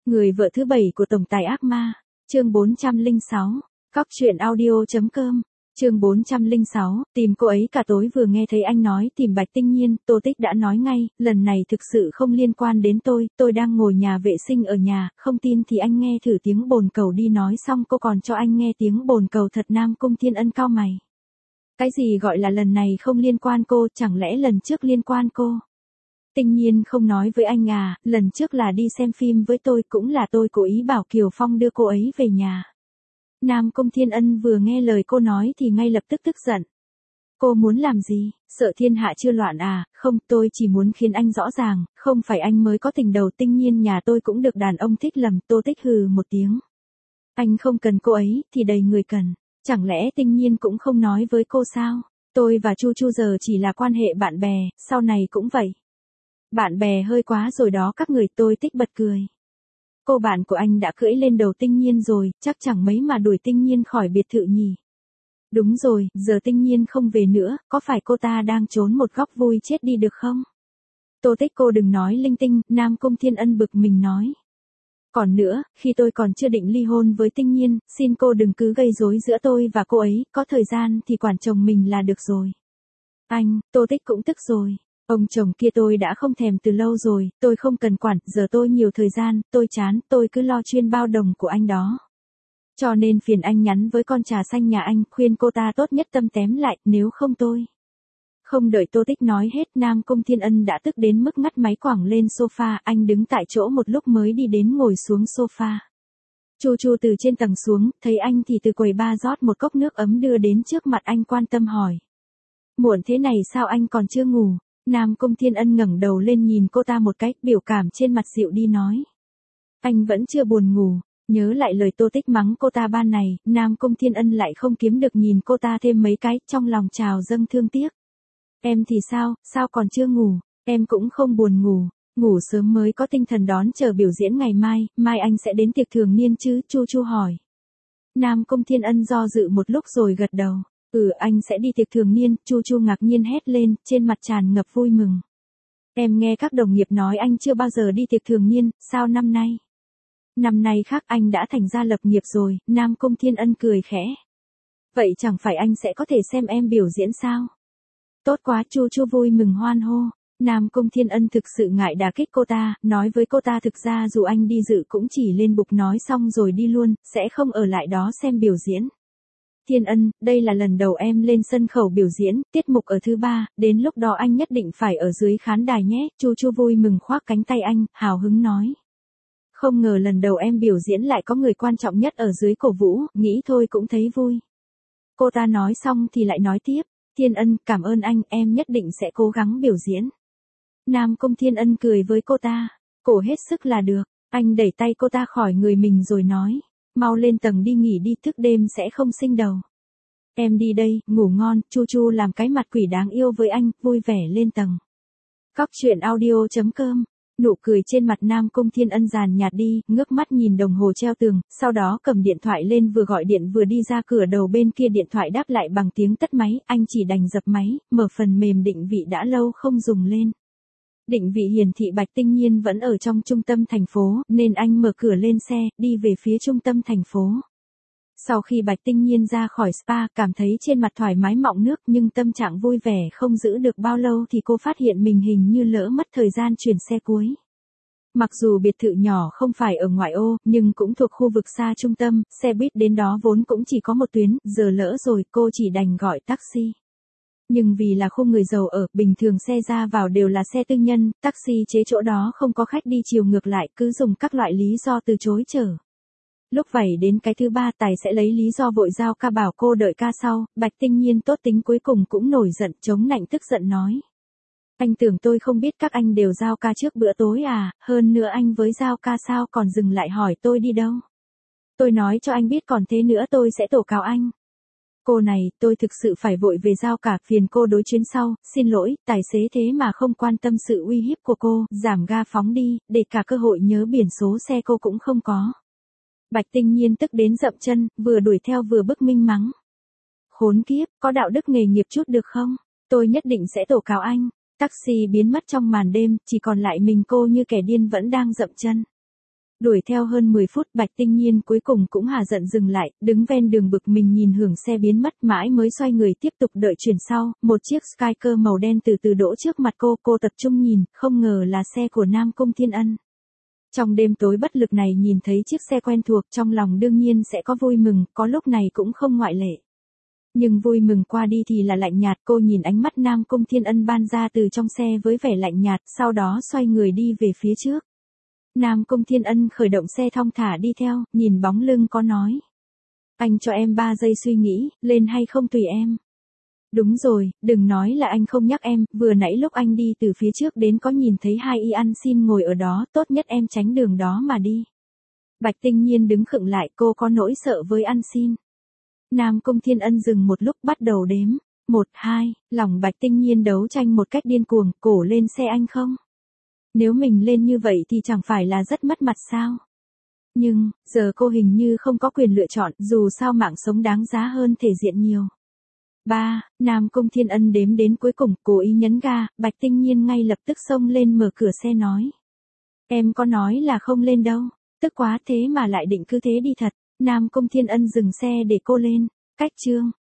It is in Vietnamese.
Người vợ thứ 7 của tổng tài ác ma, chương 406, Cóc truyện audio.com, chương 406, tìm cô ấy cả tối. Vừa nghe thấy anh nói tìm Bạch Tinh Nhiên, Tô Tích đã nói ngay, lần này thực sự không liên quan đến tôi đang ngồi nhà vệ sinh ở nhà, không tin thì anh nghe thử tiếng bồn cầu đi. Nói xong cô còn cho anh nghe tiếng bồn cầu thật. Nam Cung Thiên Ân cau mày. Cái gì gọi là lần này không liên quan cô, chẳng lẽ lần trước liên quan cô? Tinh Nhiên không nói với anh à, lần trước là đi xem phim với tôi, cũng là tôi cố ý bảo Kiều Phong đưa cô ấy về nhà. Nam Cung Thiên Ân vừa nghe lời cô nói thì ngay lập tức tức giận. Cô muốn làm gì, sợ thiên hạ chưa loạn à? Không, tôi chỉ muốn khiến anh rõ ràng, không phải anh mới có tình đầu. Tinh Nhiên nhà tôi cũng được đàn ông thích lầm. Tô Tích hừ một tiếng. Anh không cần cô ấy, thì đầy người cần. Chẳng lẽ Tinh Nhiên cũng không nói với cô sao? Tôi và Chu Chu giờ chỉ là quan hệ bạn bè, sau này cũng vậy. Bạn bè hơi quá rồi đó các người. Tôi Tích bật cười. Cô bạn của anh đã cưỡi lên đầu Tinh Nhiên rồi, chắc chẳng mấy mà đuổi Tinh Nhiên khỏi biệt thự nhỉ. Đúng rồi, giờ Tinh Nhiên không về nữa, có phải cô ta đang trốn một góc vui chết đi được không? Tô Tích cô đừng nói linh tinh, Nam Cung Thiên Ân bực mình nói. Còn nữa, khi tôi còn chưa định ly hôn với Tinh Nhiên, xin cô đừng cứ gây rối giữa tôi và cô ấy, có thời gian thì quản chồng mình là được rồi. Anh, Tô Tích cũng tức rồi. Ông chồng kia tôi đã không thèm từ lâu rồi, tôi không cần quản, giờ tôi nhiều thời gian, tôi chán, tôi cứ lo chuyên bao đồng của anh đó. Cho nên phiền anh nhắn với con trà xanh nhà anh, khuyên cô ta tốt nhất tâm tém lại, nếu không tôi. Không đợi Tô Tích nói hết, Nam Cung Thiên Ân đã tức đến mức ngắt máy quẳng lên sofa, anh đứng tại chỗ một lúc mới đi đến ngồi xuống sofa. Chu Chu từ trên tầng xuống, thấy anh thì từ quầy bar rót một cốc nước ấm đưa đến trước mặt anh, quan tâm hỏi. Muộn thế này sao anh còn chưa ngủ? Nam Cung Thiên Ân ngẩng đầu lên nhìn cô ta một cái, biểu cảm trên mặt dịu đi nói. Anh vẫn chưa buồn ngủ. Nhớ lại lời Tô Tích mắng cô ta ban này, Nam Cung Thiên Ân lại không kiếm được nhìn cô ta thêm mấy cái, trong lòng trào dâng thương tiếc. Em thì sao còn chưa ngủ? Em cũng không buồn ngủ, ngủ sớm mới có tinh thần đón chờ biểu diễn ngày mai anh sẽ đến tiệc thường niên chứ? Chu Chu hỏi. Nam Cung Thiên Ân do dự một lúc rồi gật đầu. Anh sẽ đi tiệc thường niên. Chu Chu ngạc nhiên hét lên, trên mặt tràn ngập vui mừng. Em nghe các đồng nghiệp nói anh chưa bao giờ đi tiệc thường niên, sao năm nay? Năm nay khác, anh đã thành gia lập nghiệp rồi. Nam Cung Thiên Ân cười khẽ. Vậy chẳng phải anh sẽ có thể xem em biểu diễn sao? Tốt quá. Chu Chu vui mừng hoan hô. Nam Cung Thiên Ân thực sự ngại đả kích cô ta, nói với cô ta thực ra dù anh đi dự cũng chỉ lên bục nói xong rồi đi luôn, sẽ không ở lại đó xem biểu diễn. Thiên Ân, đây là lần đầu em lên sân khấu biểu diễn, tiết mục ở thứ 3, đến lúc đó anh nhất định phải ở dưới khán đài nhé. Chu Chu vui mừng khoác cánh tay anh, hào hứng nói. Không ngờ lần đầu em biểu diễn lại có người quan trọng nhất ở dưới cổ vũ, nghĩ thôi cũng thấy vui. Cô ta nói xong thì lại nói tiếp. Thiên Ân, cảm ơn anh, em nhất định sẽ cố gắng biểu diễn. Nam Cung Thiên Ân cười với cô ta. Cố hết sức là được. Anh đẩy tay cô ta khỏi người mình rồi nói. Mau lên tầng đi nghỉ đi, thức đêm sẽ không sinh đầu. Em đi đây, ngủ ngon. Chu Chu làm cái mặt quỷ đáng yêu với anh, vui vẻ lên tầng. Cóc truyện audio.com. Nụ cười trên mặt Nam Cung Thiên Ân giàn nhạt đi, ngước mắt nhìn đồng hồ treo tường, sau đó cầm điện thoại lên, vừa gọi điện vừa đi ra cửa. Đầu bên kia điện thoại đáp lại bằng tiếng tắt máy, anh chỉ đành dập máy, mở phần mềm định vị đã lâu không dùng lên. Định vị hiển thị Bạch Tinh Nhiên vẫn ở trong trung tâm thành phố, nên anh mở cửa lên xe, đi về phía trung tâm thành phố. Sau khi Bạch Tinh Nhiên ra khỏi spa, cảm thấy trên mặt thoải mái mọng nước, nhưng tâm trạng vui vẻ không giữ được bao lâu thì cô phát hiện mình hình như lỡ mất thời gian chuyển xe cuối. Mặc dù biệt thự nhỏ không phải ở ngoại ô, nhưng cũng thuộc khu vực xa trung tâm, xe buýt đến đó vốn cũng chỉ có một tuyến, giờ lỡ rồi, cô chỉ đành gọi taxi. Nhưng vì là khu người giàu ở, bình thường xe ra vào đều là xe tư nhân, taxi chế chỗ đó không có khách đi chiều ngược lại, cứ dùng các loại lý do từ chối chở. Lúc vậy đến cái thứ 3, tài sẽ lấy lý do vội giao ca bảo cô đợi ca sau. Bạch Tinh Nhiên tốt tính cuối cùng cũng nổi giận, chống nạnh tức giận nói. Anh tưởng tôi không biết các anh đều giao ca trước bữa tối à, hơn nữa anh với giao ca sao còn dừng lại hỏi tôi đi đâu. Tôi nói cho anh biết, còn thế nữa tôi sẽ tố cáo anh. Cô này, tôi thực sự phải vội về giao cả, phiền cô đối chuyến sau, xin lỗi. Tài xế thế mà không quan tâm sự uy hiếp của cô, giảm ga phóng đi, để cả cơ hội nhớ biển số xe cô cũng không có. Bạch Tinh Nhiên tức đến dậm chân, vừa đuổi theo vừa bức minh mắng. Khốn kiếp, có đạo đức nghề nghiệp chút được không? Tôi nhất định sẽ tố cáo anh. Taxi biến mất trong màn đêm, chỉ còn lại mình cô như kẻ điên vẫn đang dậm chân. Đuổi theo hơn 10 phút Bạch Tinh Nhiên cuối cùng cũng hả giận dừng lại, đứng ven đường bực mình nhìn hưởng xe biến mất mãi mới xoay người tiếp tục đợi chuyển sau, một chiếc Skyker màu đen từ từ đỗ trước mặt cô tập trung nhìn, không ngờ là xe của Nam Cung Thiên Ân. Trong đêm tối bất lực này nhìn thấy chiếc xe quen thuộc trong lòng đương nhiên sẽ có vui mừng, có lúc này cũng không ngoại lệ. Nhưng vui mừng qua đi thì là lạnh nhạt, cô nhìn ánh mắt Nam Cung Thiên Ân ban ra từ trong xe với vẻ lạnh nhạt, sau đó xoay người đi về phía trước. Nam Cung Thiên Ân khởi động xe thong thả đi theo, nhìn bóng lưng có nói. Anh cho em 3 giây suy nghĩ, lên hay không tùy em. Đúng rồi, đừng nói là anh không nhắc em, vừa nãy lúc anh đi từ phía trước đến có nhìn thấy 2 y ăn xin ngồi ở đó, tốt nhất em tránh đường đó mà đi. Bạch Tinh Nhiên đứng khựng lại, cô có nỗi sợ với ăn xin. Nam Cung Thiên Ân dừng một lúc bắt đầu đếm. 1, 2, lòng Bạch Tinh Nhiên đấu tranh một cách điên cuồng, cổ lên xe anh không? Nếu mình lên như vậy thì chẳng phải là rất mất mặt sao? Nhưng, giờ cô hình như không có quyền lựa chọn, dù sao mạng sống đáng giá hơn thể diện nhiều. 3, Nam Cung Thiên Ân đếm đến cuối cùng, cố ý nhấn ga, Bạch Tinh Nhiên ngay lập tức xông lên mở cửa xe nói. Em có nói là không lên đâu, tức quá thế mà lại định cứ thế đi thật. Nam Cung Thiên Ân dừng xe để cô lên, cách chương.